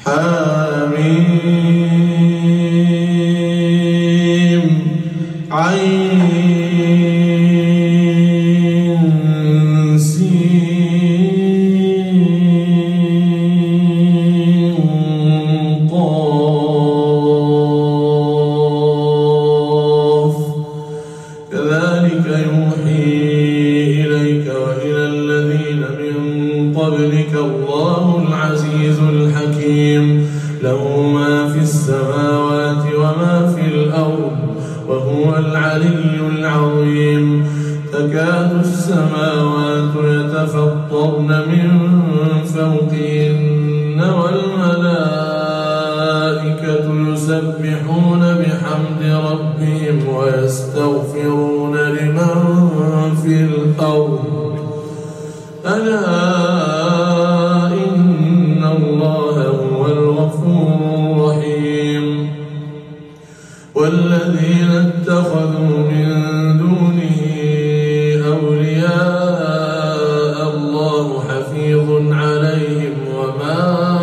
حميم عين سين قاف كذلك يوحي إليك وإلى الذين من قبلك الله العزيز الحكيم له ما في السماوات وما في الأرض وهو العلي العظيم تكاد السماوات يتفطرن من فوقهن والملائكة يسبحون بحمد ربهم ويستغفرون لمن في الأرض ألا إن الله هو الغفور الرحيم والذين اتخذوا من دونه أولياء الله حفيظ عليهم وما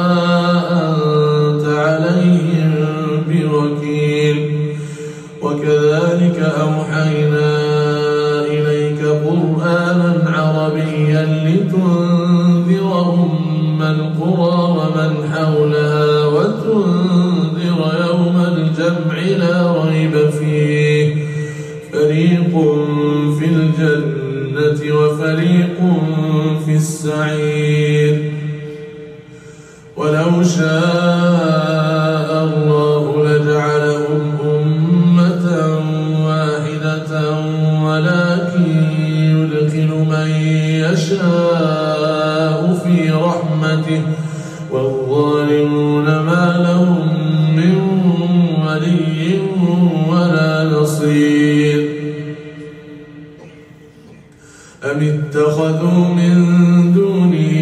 أنت عليهم بوكيل وكذلك أوحينا إليك قرآنا عربيا لتنذر أم القرى ومن حولها وتنذر يوم الجمع لا ريب فيه فريق في الجنة وفريق في السعير ولو شاء الله لجعلهم أمة واحدة ولكن يدخل من يشاء في رحمته والظالمون ما لهم من ولي ولا نصير أم اتخذوا من دونه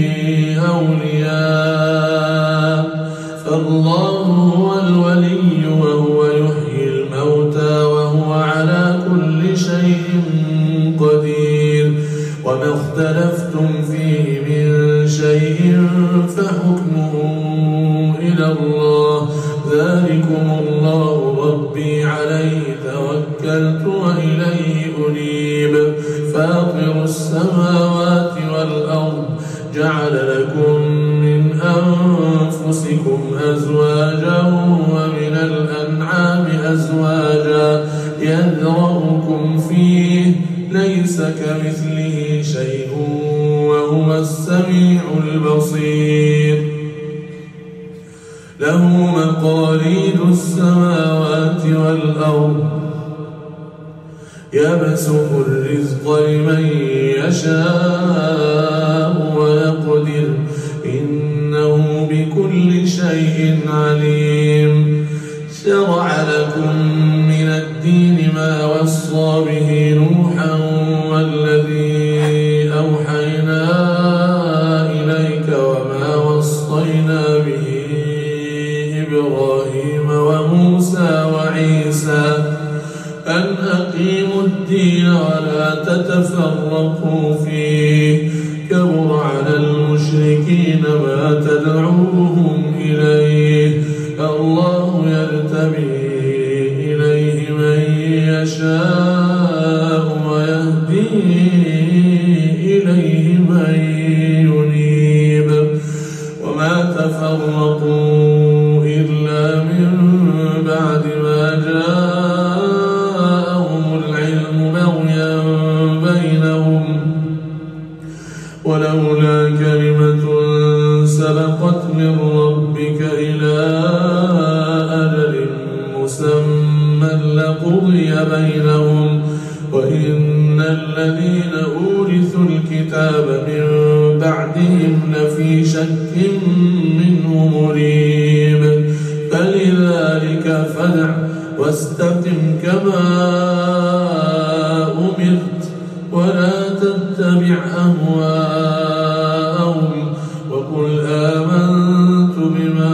أولياء فالله هو الولي وهو يحيي الموتى وهو على كل شيء قدير وما اختلفتم فيه من شيء فحكمه إلى الله ذلكم الله ربي عليه توكلت وإليه أنيب فاطر السماوات والأرض جعل لكم من أنفسكم أزواجا ومن الأنعام أزواجا يذرأكم فيه ليس كمثله شيء وهو السميع البصير له مقاليد السماوات والأرض يبسط الرزق لمن يشاء ويقدر إنه بكل شيء عليم شرع لكم من الدين ما وصى به نوحا والذي أوحينا إليك وما وصينا به إبراهيم وموسى وعيسى أن أقيموا الدين ولا تتفرقوا فيه كبر على المشركين ما تدعوهم إليه الله يرتبي إليه من يشاء ويهدي إليه من ينيب وما تفرقوا إلا من بعد ما جاءهم العلم بغيا بينهم ولولا كلمة سبقت من ربك إلى أجل مسمى لقضي بينهم وإن الذين أورثوا الكتاب من بعدهم لفي شك منه مريب فلذلك فادع واستقم كما أمرت ولا تتبع أهواءهم وقل آمنت بما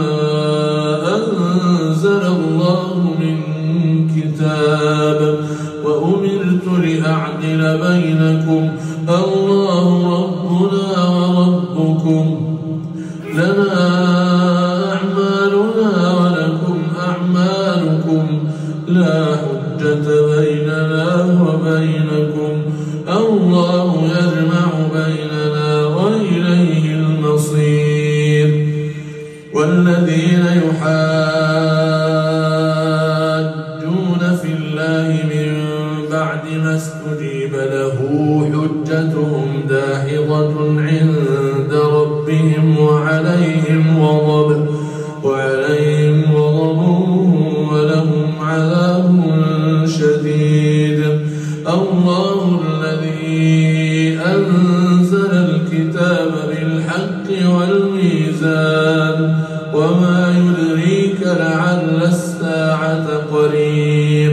أنزل الله من كتاب وأمرت لأعدل بينكم الله ربنا وربكم لنا والذين يحاجون في الله من بعد ما استجيب له حجتهم داحضة عند ربهم وعليهم غضب ولهم عذاب شديد. الله الذي أنزل الكتاب بالحق والميزان وما يدريك لعل الساعة قريب.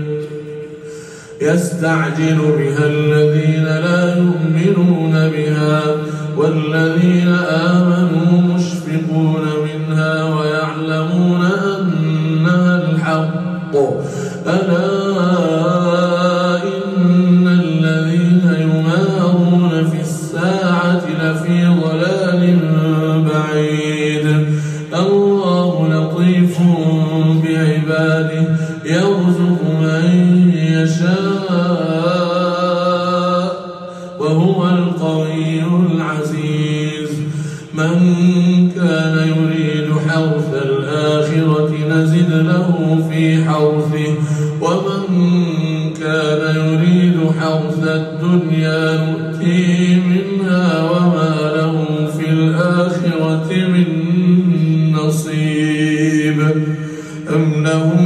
يستعجل بها الذين لا يؤمنون بها والذين آمنوا مشفقون منها ويعلمون أنها الحق. ألا إن الذين يمارون في الساعة لفي ضلال بعيد. الله لطيف بعباده يرزق من يشاء وهو القوي العزيز. من كان يريد حرث الآخرة نزد له في حرثه ومن كان يريد حرث الدنيا نؤتيه منها وما له في الآخرة من نصيب. أم لهم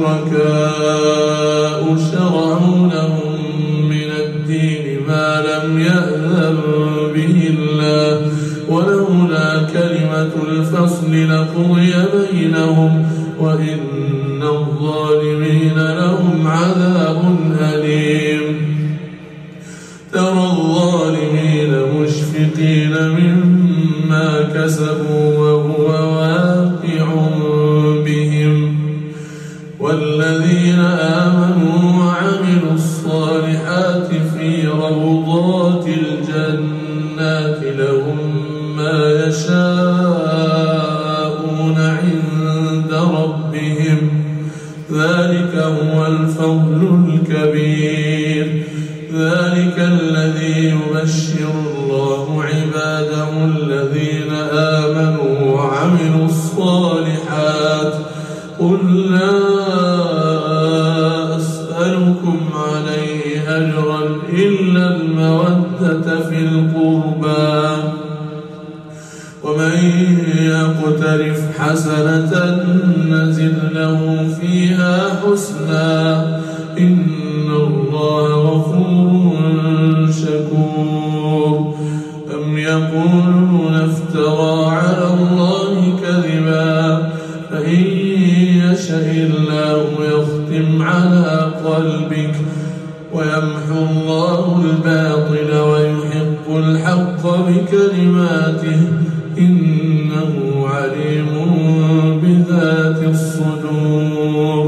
شركاء شرعوا لهم من الدين ما لم يأذن به الله ولولا كلمة الفصل لقضي بينهم وإن الظالمين لهم عذاب أليم. ترى الظالمين مشفقين مما كسبوا وهو واقع بهم والذين آمنوا وعملوا الصالحات في روضات الجنات لهم ما يشاءون عند ربهم ذلك هو الفضل الكبير. ذلك الذي يبشر الله عباده الذين آمنوا وعملوا الصالحات. قل لا أسألكم عليه أجرا إلا المودة في القربى ومن يقترف حسنة نزد له فيها حسنا إن الله غفور شكور. أم يقولون افترى على الله كذبا فإن يشاء الله يختم على قلبك ويمحو الله الباطل ويحق الحق بكلماته إنه عليم بذات الصدور.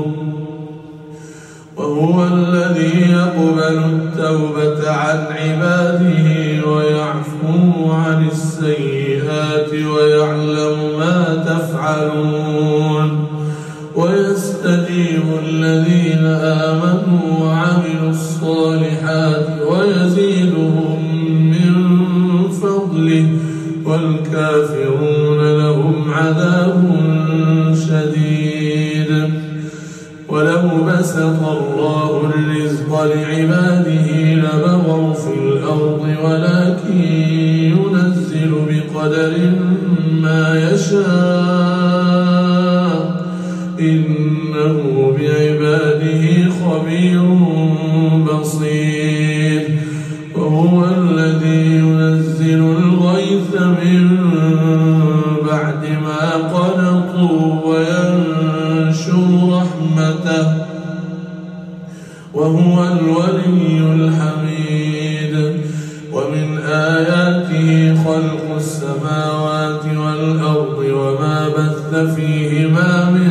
وهو الذي يقبل التوبة عن عباده ويعفو عن السيئات ويعلم ما تفعلون ويستجيب الذين آمنوا وعملوا الصالحات ويزيدهم من فضله والكافرون لهم عذاب شديد. ولو بسط الله الرزق لعباده لبغوا في الأرض ولكن ينزل بقدر ما يشاء إنه بعباده خبير بصير. وهو الذي ينزل الغيث من بعد ما قنطوا وينشر رحمته وهو الولي الحميد. ومن آياته خلق السماوات والأرض وما بث فيهما من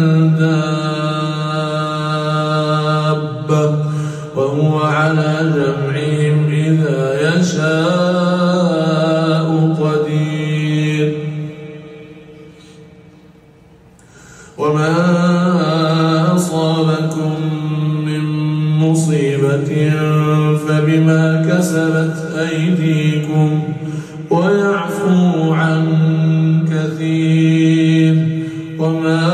دابة وهو على جمعهم إذا يشاء قدير. وما أصابكم من مصيبة فبما كسبت أيديكم ويعفو عن كثير. وما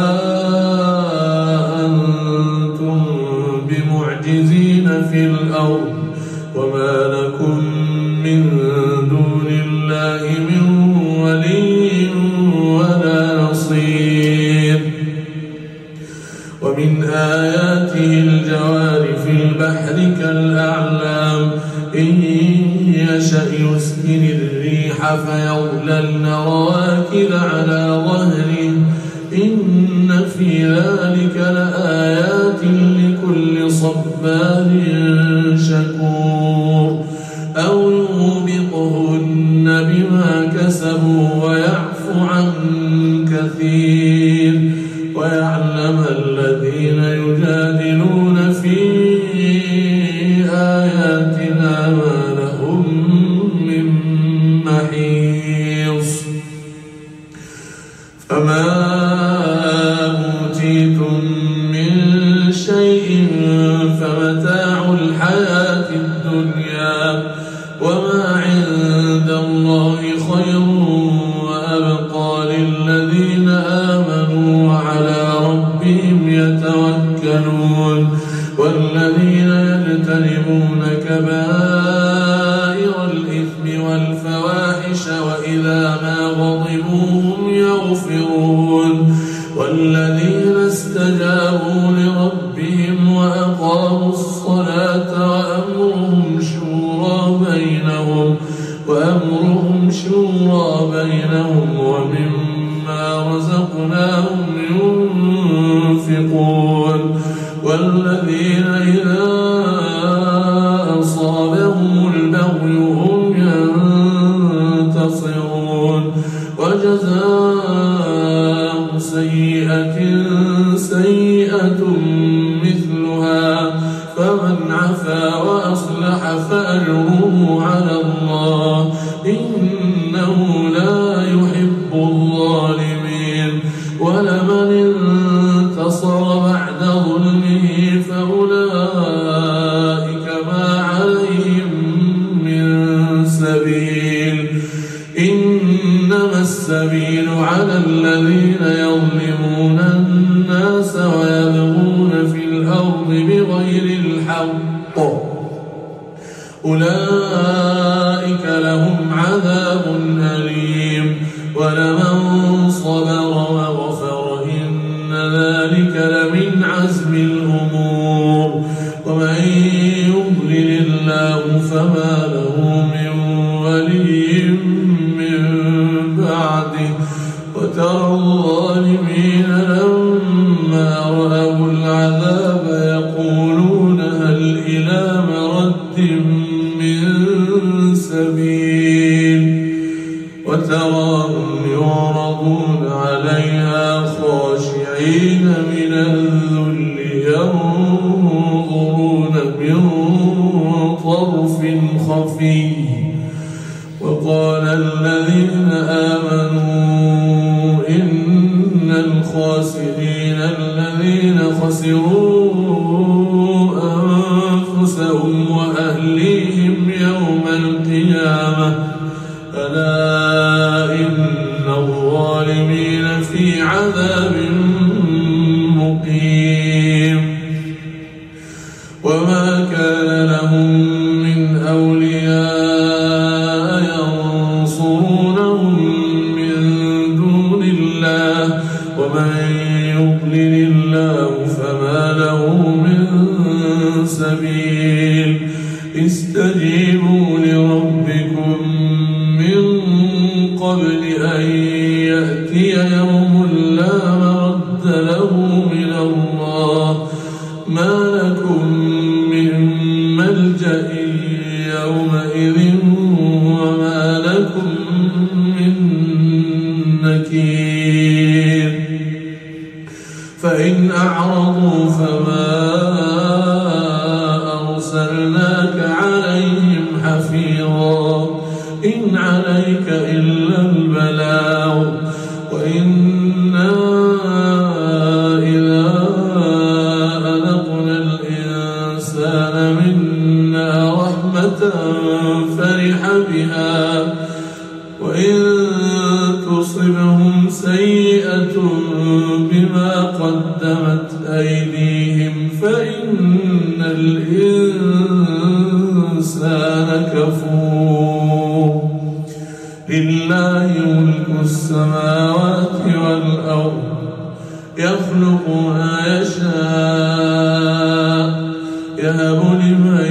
أنتم بمعجزين في الأرض وما لكم من دون الله من ولي ولا نصير. ومن آياته الجوار في البحر كالأعلام إن يشأ يسكن الريح فيظللن رواكد على ظهره إن في ذلك لآيات لكل صبار شكور. أو يوبقهن بما كسبوا ويعفو عن كثير ويعلم الذين يجادلون في آياتنا ما لهم من محيص. فما أوتيتم من شيء فمتاع الحياة الدنيا وما عند الله خير وأبقى للذين آمنوا وعلى ربهم يتوكلون. والذين يجتنبون كبائر الإثم والفواحش وإذا ما غضبوا هم يغفرون. والذين استجابوا لربهم وأقاموا الصلاة وأمرهم شورى بينهم ومما رزقناهم ينفقون. والذين إذا أصابهم البغي هم ينتصرون. وجزاء سيئة سيئة مثلها فمن عفا وأصلح فأجره على الله إنه لا يحب الظالمين. ولمن انتصر بعد ظلمه فأولئك ما عليهم من سبيل إنما السبيل على الذين يظلمون الناس ويبغون في الأرض بغير الحق أولئك لهم عذاب أليم. ولمن صبر وغفر إن ذلك لمن عزم الأمور. ومن يضلل الله فما له من ولي من بعده. وترى الظالمين لما رأوا العذاب يقولون هل إلى مرد من سبيل. وتراهم يعرضون عليها خاشعين من الذل ينظرون من طرف خفي. وقال الذين آمنوا إن الخاسرين الذين خسروا أنفسهم وأهليهم يوم القيامة ألا إن الظالمين في عذاب مقيم. وما كان لهم من أولياء ينصرونهم من دون الله ومن يضلل الله فما له من سبيل. استجيبوا لربكم من قبل أن يأتي يوم لا مرد له من الله ما لكم من ملجأ يومئذ وما لكم من نكير. فإن أعرضوا فما أرسلناك عليهم حفيظا إن عليك إلا البلاغ وإنا إذا أذقنا الإنسان منا رحمة فرح بها وإن تصبهم سيئة سيئة بما قدمت أيديهم فإن الإنسان كفور لله ملك السماوات والأرض يخلق ما يشاء يهب لمن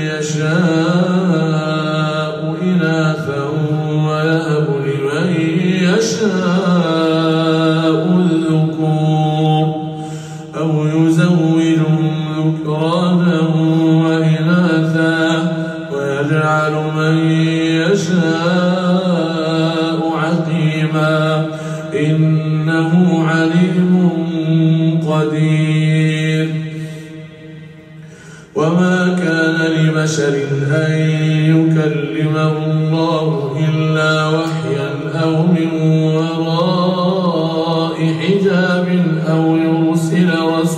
يشاء إناثا ويهب لمن يشاء الذكور أو يزوجهم ذكرانا وإناثا ويجعل من يشاء عقيما إنه عليم قدير وما كان لبشر أن يكلمه الله إلا وحيا أو من وراء حجاب أو يرسل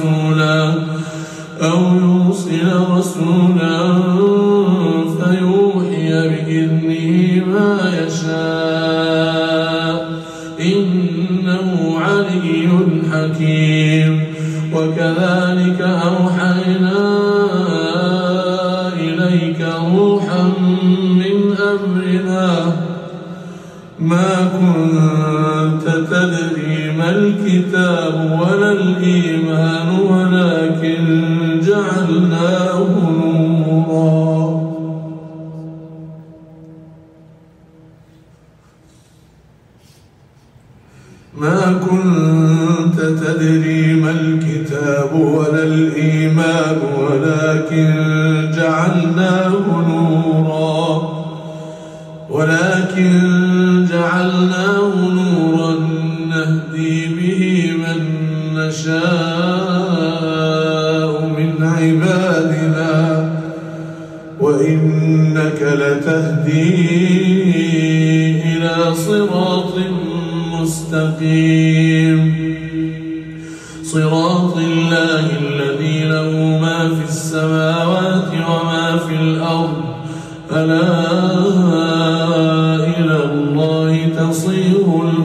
رسولا فيوحي بإذنه ما يشاء إنه علي حكيم وكذلك أوحينا إليك روحا من أمرنا ما كنت تدري ما الكتاب ولا الإيمان ولكن جعلناه نورا ما كنت تدري ما الكتاب ولا الإيمان ولكن جعلناه نورا نهدي به من نشاء من عبادنا وإنك لتهدي إلى صراط مستقيم صراط الله الذي له ما في السماوات وما في الأرض ألا إلى الله تصير